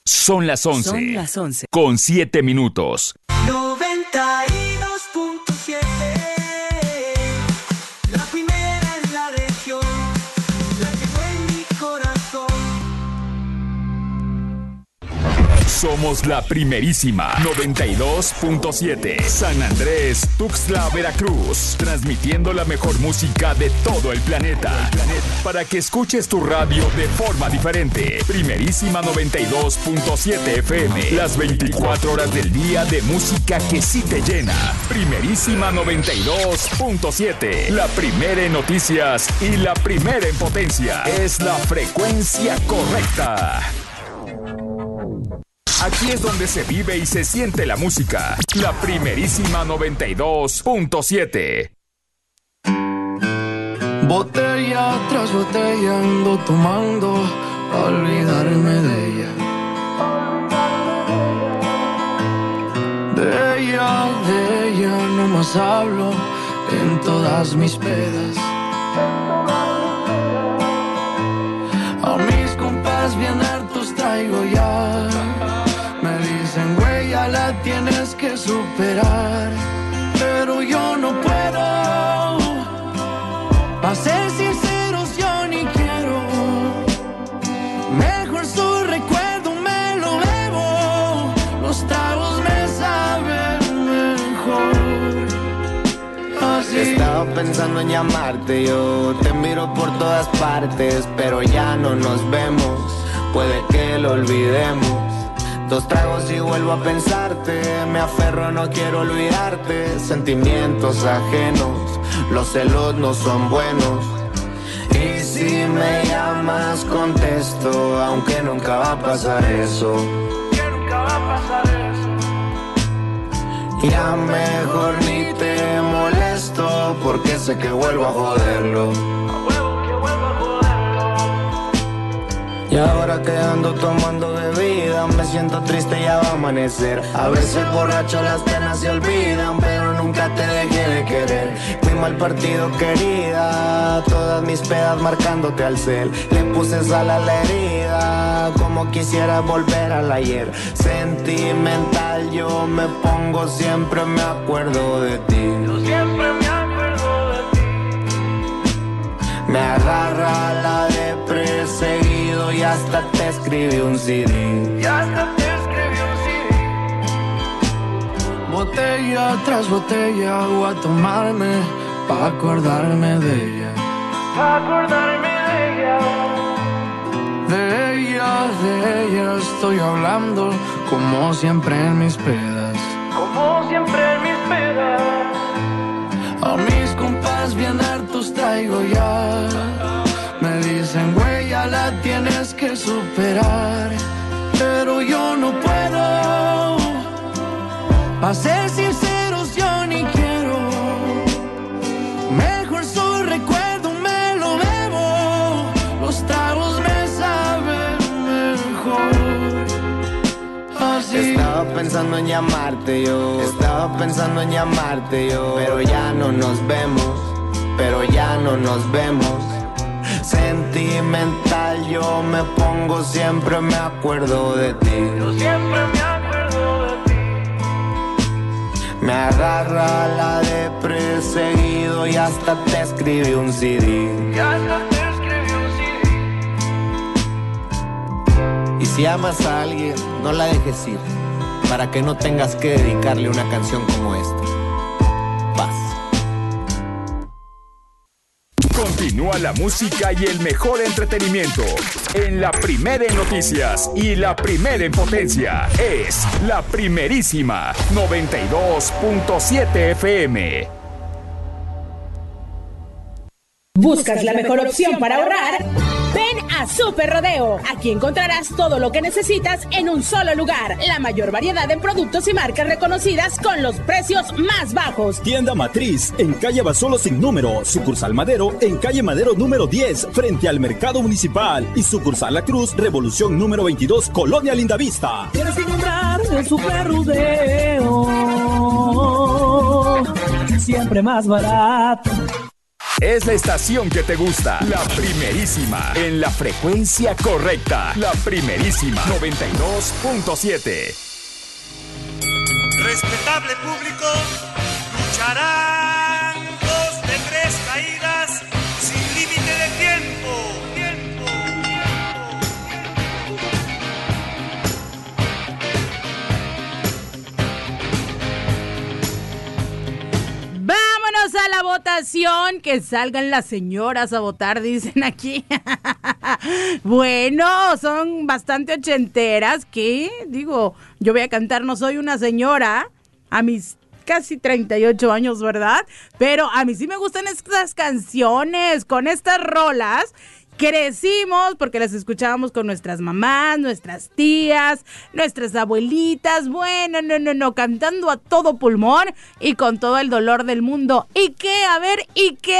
Son las 11. Son las 11. Con 7 minutos. 92.7. La primera en la región. La que fue en mi corazón. Somos la primerísima 92.7 San Andrés, Tuxtla, Veracruz, transmitiendo la mejor música de todo el planeta. Para que escuches tu radio de forma diferente. Primerísima 92.7 FM, las 24 horas del día de música que sí te llena. Primerísima 92.7, la primera en noticias y la primera en potencia. Es la frecuencia correcta. Aquí es donde se vive y se siente la música. La primerísima 92.7. Botella tras botella ando tomando a olvidarme de ella. De ella no más hablo en todas mis pedas. A mis compas bien hartos traigo ya. Güey, ya la tienes que superar, pero yo no puedo. Pa' ser sinceros, yo ni quiero. Mejor su recuerdo me lo bebo. Los tragos me saben mejor. Así. Estaba pensando en llamarte, yo te miro por todas partes, pero ya no nos vemos. Puede que lo olvidemos. 2 tragos y vuelvo a pensarte. Me aferro, no quiero olvidarte. Sentimientos ajenos, los celos no son buenos. Y si me llamas contesto, aunque nunca va a pasar eso. Ya mejor ni te molesto, porque sé que vuelvo a joderlo. Y ahora que ando tomando bebida, me siento triste, ya va a amanecer. A veces borracho las penas se olvidan, pero nunca te dejé de querer. Fui mal partido, querida, todas mis pedas marcándote al cel. Le puse sal a la herida, como quisiera volver al ayer. Sentimental yo me pongo, siempre me acuerdo de ti. Yo siempre me acuerdo de ti. Me agarra la depre seguido y hasta te escribí un CD. Botella tras botella voy a tomarme pa' acordarme de ella. De ella estoy hablando como siempre en mis pedas. A mis compas bien hartos traigo ya. Me dicen, güey, ya la tienes que superar, pero yo no puedo. Pa' ser sinceros, yo ni quiero. Mejor su recuerdo me lo bebo. Los tragos me saben mejor. Así. Estaba pensando en llamarte yo. Pero ya no nos vemos. Sentimental yo me pongo, siempre me acuerdo de ti. Me agarra la depre seguido y hasta te escribí un CD. Y si amas a alguien, no la dejes ir, para que no tengas que dedicarle una canción como esta. Paz. Continúa la música y el mejor entretenimiento en la primera en noticias y la primera en potencia. Es la primerísima 92.7 FM. ¿Buscas la mejor opción para ahorrar? Ven a Super Rodeo. Aquí encontrarás todo lo que necesitas en un solo lugar. La mayor variedad en productos y marcas reconocidas con los precios más bajos. Tienda Matriz en calle Basolo sin número. Sucursal Madero en calle Madero número 10 frente al Mercado Municipal. Y sucursal La Cruz, Revolución número 22, Colonia Lindavista. Tienes que encontrar en Super Rodeo. Siempre más barato. es la estación que te gusta. La Primerísima, en la frecuencia correcta. La Primerísima, 92.7. Respetable público, lucharán 2 de 3 caídas sin límite de tiempo. Vámonos a la votación, que salgan las señoras a votar, dicen aquí. Bueno, son bastante ochenteras, ¿qué? Digo, yo voy a cantar No Soy Una Señora a mis casi 38 años, ¿verdad? Pero a mí sí me gustan estas canciones, con estas rolas. Crecimos porque las escuchábamos con nuestras mamás, nuestras tías, nuestras abuelitas, bueno, no, cantando a todo pulmón y con todo el dolor del mundo. ¿Y qué? A ver, ¿y qué?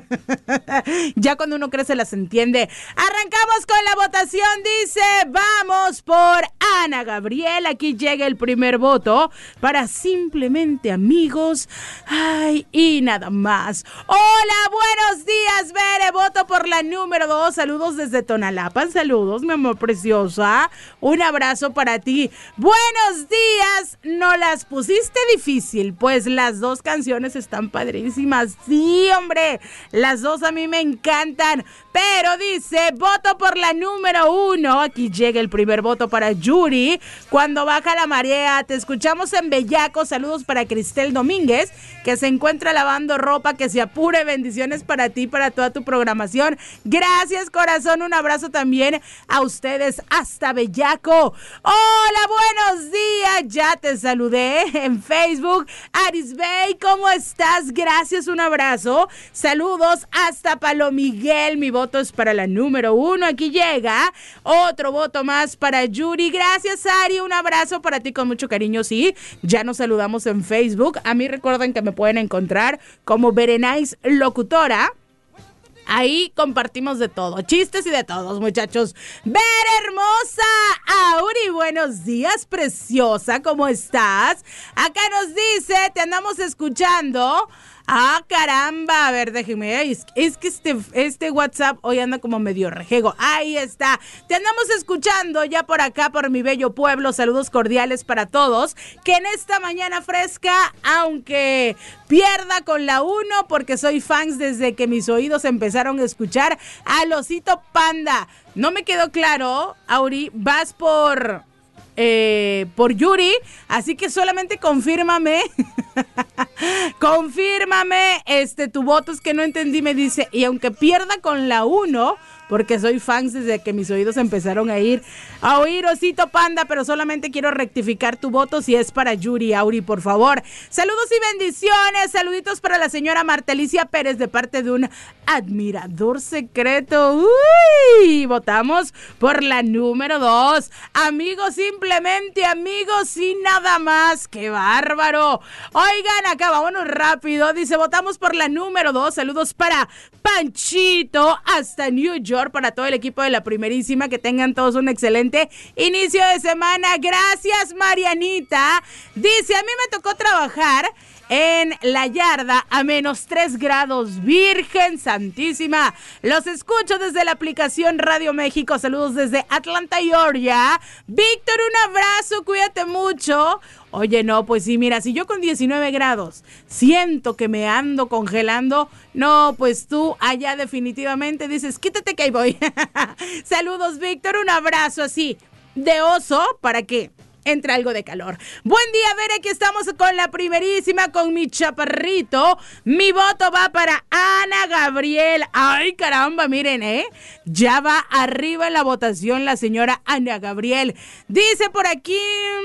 Ya cuando uno crece las entiende. Arrancamos con la votación, dice, vamos por Ana Gabriel. Aquí llega el primer voto para Simplemente Amigos. Ay, y nada más. Hola, buenos días, Bere, voto por la número 2. Saludos desde Tonalapan, saludos, mi amor preciosa, un abrazo para ti. Buenos días, no las pusiste difícil, pues las dos canciones están padrísimas, sí, hombre, las dos a mí me encantan, pero dice, voto por la número 1, aquí llega el primer voto para Yuri, Cuando Baja la Marea, te escuchamos en Bellaco, saludos para Cristel Domínguez, que se encuentra lavando ropa, que se apure, bendiciones para ti, para toda tu programación, gracias corazón, un abrazo también a ustedes hasta Bellaco. Hola, buenos días, ya te saludé en Facebook. Arisbey, ¿cómo estás? Gracias, un abrazo. Saludos hasta Palomiguel, mi voto es para la número 1, aquí llega otro voto más para Yuri. Gracias, Ari, un abrazo para ti con mucho cariño, sí, ya nos saludamos en Facebook. A mí recuerden que me pueden encontrar como Berenice Locutora. Ahí compartimos de todo, chistes y de todos, muchachos. Ver hermosa, Auri, buenos días, preciosa, ¿cómo estás? Acá nos dice, te andamos escuchando. Ah, caramba, a ver, déjeme, es que este WhatsApp hoy anda como medio rejego. Ahí está, te andamos escuchando ya por acá, por mi bello pueblo. Saludos cordiales para todos, que en esta mañana fresca, aunque pierda con la 1, porque soy fans desde que mis oídos empezaron a escuchar al Osito Panda. No me quedó claro, Auri, vas por Yuri, así que solamente confírmame tu voto, es que no entendí, me dice, y aunque pierda con la 1, porque soy fans desde que mis oídos empezaron a oír Osito Panda, pero solamente quiero rectificar tu voto si es para Yuri, Auri, por favor. Saludos y bendiciones, saluditos para la señora Martelicia Pérez de parte de un admirador secreto. Uy, votamos por la número 2. Amigos, simplemente amigos y nada más. ¡Qué bárbaro! Oigan, acá vámonos rápido. Dice, votamos por la número 2. Saludos para Panchito hasta New York, para todo el equipo de la Primerísima, que tengan todos un excelente inicio de semana. Gracias, Marianita. Dice, a mí me tocó trabajar en la yarda a -3 grados, Virgen Santísima. Los escucho desde la aplicación Radio México. Saludos desde Atlanta, Georgia. Víctor, un abrazo, cuídate mucho. Oye, no, pues sí, mira, si yo con 19 grados siento que me ando congelando, no, pues tú allá definitivamente dices, quítate que ahí voy. Saludos, Víctor, un abrazo así de oso para que entre algo de calor. Buen día, ver, aquí estamos con la Primerísima, con mi chaparrito. Mi voto va para Ana Gabriel. Ay, caramba, miren, ya va arriba en la votación la señora Ana Gabriel. Dice por aquí,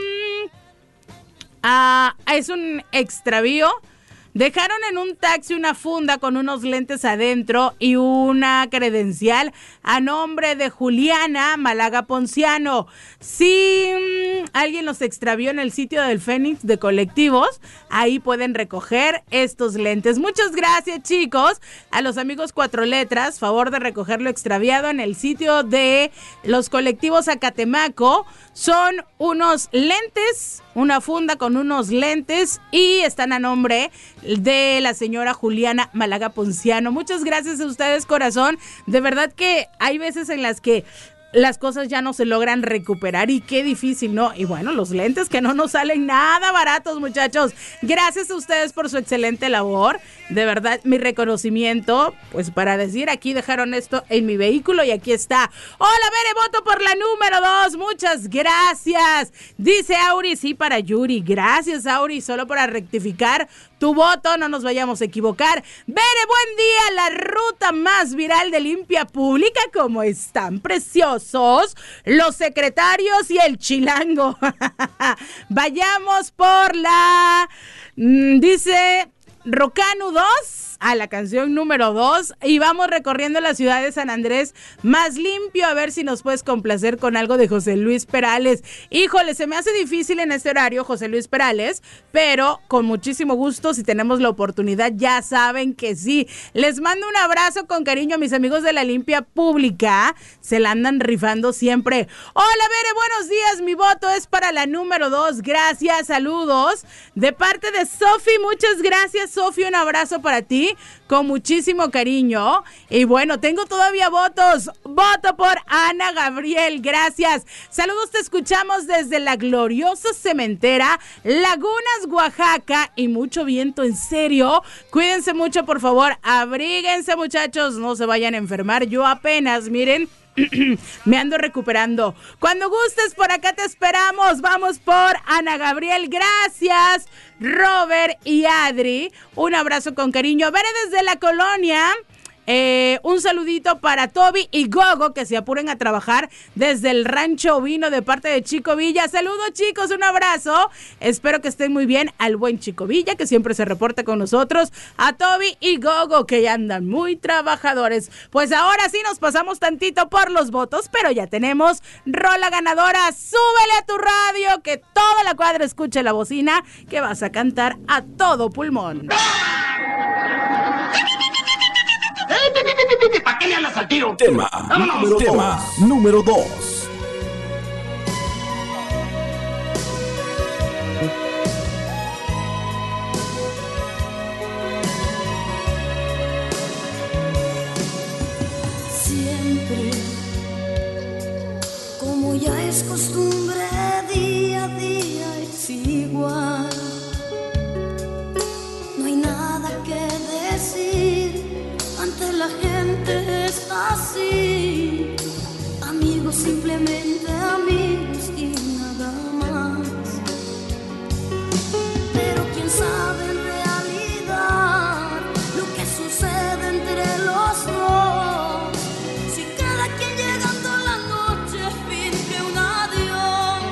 es un extravío. Dejaron en un taxi una funda con unos lentes adentro y una credencial a nombre de Juliana Málaga Ponciano. Si alguien los extravió en el sitio del Fénix de colectivos, ahí pueden recoger estos lentes. Muchas gracias, chicos, a los amigos 4 letras, favor de recoger lo extraviado en el sitio de los colectivos Acatemaco. Son unos lentes, una funda con unos lentes y están a nombre de la señora Juliana Málaga Ponciano. Muchas gracias a ustedes, corazón. De verdad que hay veces en las que las cosas ya no se logran recuperar y qué difícil, ¿no? Y bueno, los lentes que no nos salen nada baratos, muchachos. Gracias a ustedes por su excelente labor. De verdad, mi reconocimiento, pues para decir, aquí dejaron esto en mi vehículo y aquí está. Hola, Bere, voto por la número 2. Muchas gracias. Dice Auri, sí, para Yuri. Gracias, Auri, solo para rectificar tu voto, no nos vayamos a equivocar. Bere, buen día, la ruta más viral de limpia pública. ¿Cómo están preciosos los secretarios y el chilango? Vayamos por la... dice Rocanu 2, a la canción número 2, y vamos recorriendo la ciudad de San Andrés más limpio. A ver si nos puedes complacer con algo de José Luis Perales. Híjole, se me hace difícil en este horario José Luis Perales, pero con muchísimo gusto, si tenemos la oportunidad, ya saben que sí. Les mando un abrazo con cariño a mis amigos de la limpia pública, se la andan rifando siempre. Hola, Bere, buenos días, mi voto es para la número 2, gracias, saludos de parte de Sofi. Muchas gracias, Sofi, un abrazo para ti con muchísimo cariño. Y bueno, tengo todavía votos. Voto por Ana Gabriel, gracias. Saludos, te escuchamos desde la gloriosa cementera Lagunas, Oaxaca, y mucho viento, en serio. Cuídense mucho, por favor, abríguense, muchachos, no se vayan a enfermar. Yo apenas, miren, me ando recuperando. Cuando gustes, por acá te esperamos. Vamos por Ana Gabriel, gracias Robert y Adri, un abrazo con cariño. Veré desde la colonia. Un saludito para Toby y Gogo, que se apuren a trabajar desde el Rancho Ovino de parte de Chico Villa. Saludos, chicos, un abrazo. Espero que estén muy bien. Al buen Chico Villa, que siempre se reporta con nosotros. A Toby y Gogo, que ya andan muy trabajadores. Pues ahora sí nos pasamos tantito por los votos, pero ya tenemos rola ganadora. Súbele a tu radio, que toda la cuadra escuche la bocina, que vas a cantar a todo pulmón. ¿Para qué le andas al tiro? Tema número 2. Siempre, como ya es costumbre, día a día es igual. No hay nada que decir, ante la gente es así. Amigos, simplemente amigos y nada más. Pero quién sabe en realidad lo que sucede entre los dos. Si cada quien llegando la noche finge un adiós.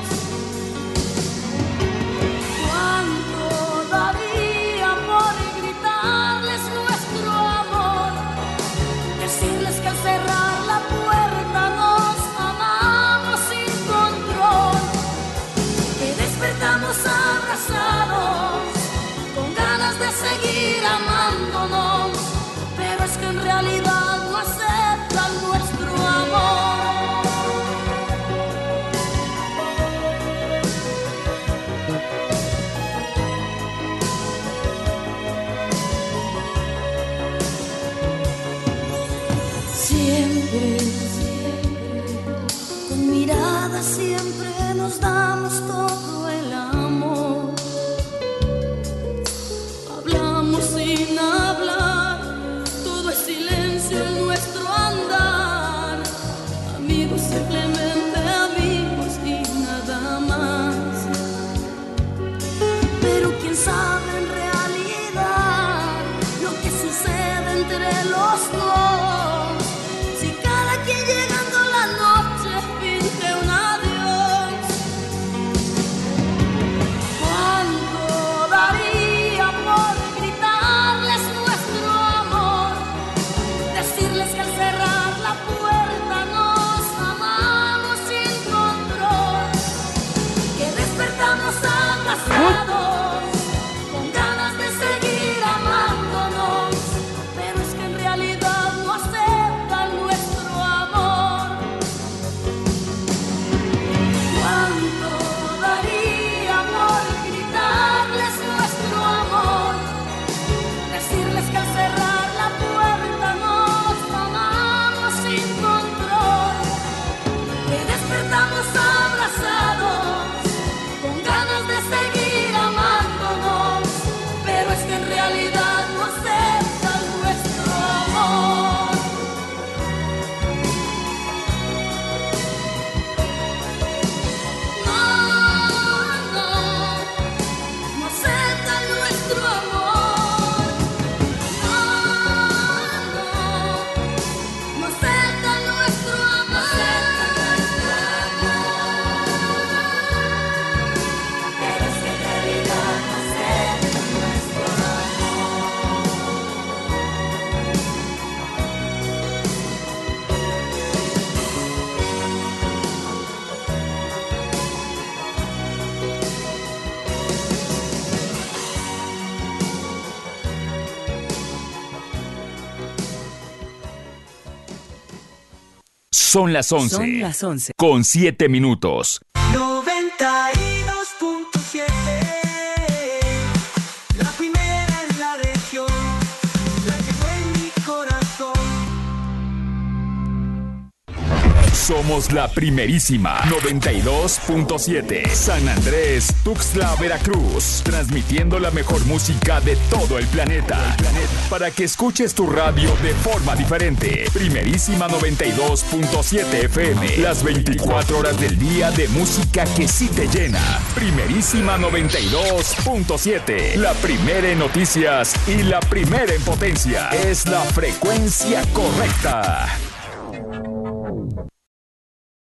¿Cuánto daría por gritarles nuestro amor? Decirles que al cerrar la puerta nos amamos sin control, que despertamos abrazados con ganas de seguir amándonos, pero es que en realidad no aceptan nuestro amor. Siempre, con mirada siempre nos damos todo el amor. Hablamos sin hablar, todo es silencio en nuestro andar. Amigos, simplemente amigos y nada más. Pero quién sabe en realidad lo que sucede entre los dos. Llegando la noche finge un adiós. Son las 11. Son las 11. Con 7 minutos. 92.7, la primera en la región, la que fue en mi corazón. Somos la primerísima 92.7 San Andrés, Tuxtla, Veracruz, transmitiendo la mejor música de todo el planeta. Para que escuches tu radio de forma diferente. Primerísima 92.7 FM, las 24 horas del día de música que sí te llena. Primerísima 92.7, la primera en noticias y la primera en potencia. Es la frecuencia correcta.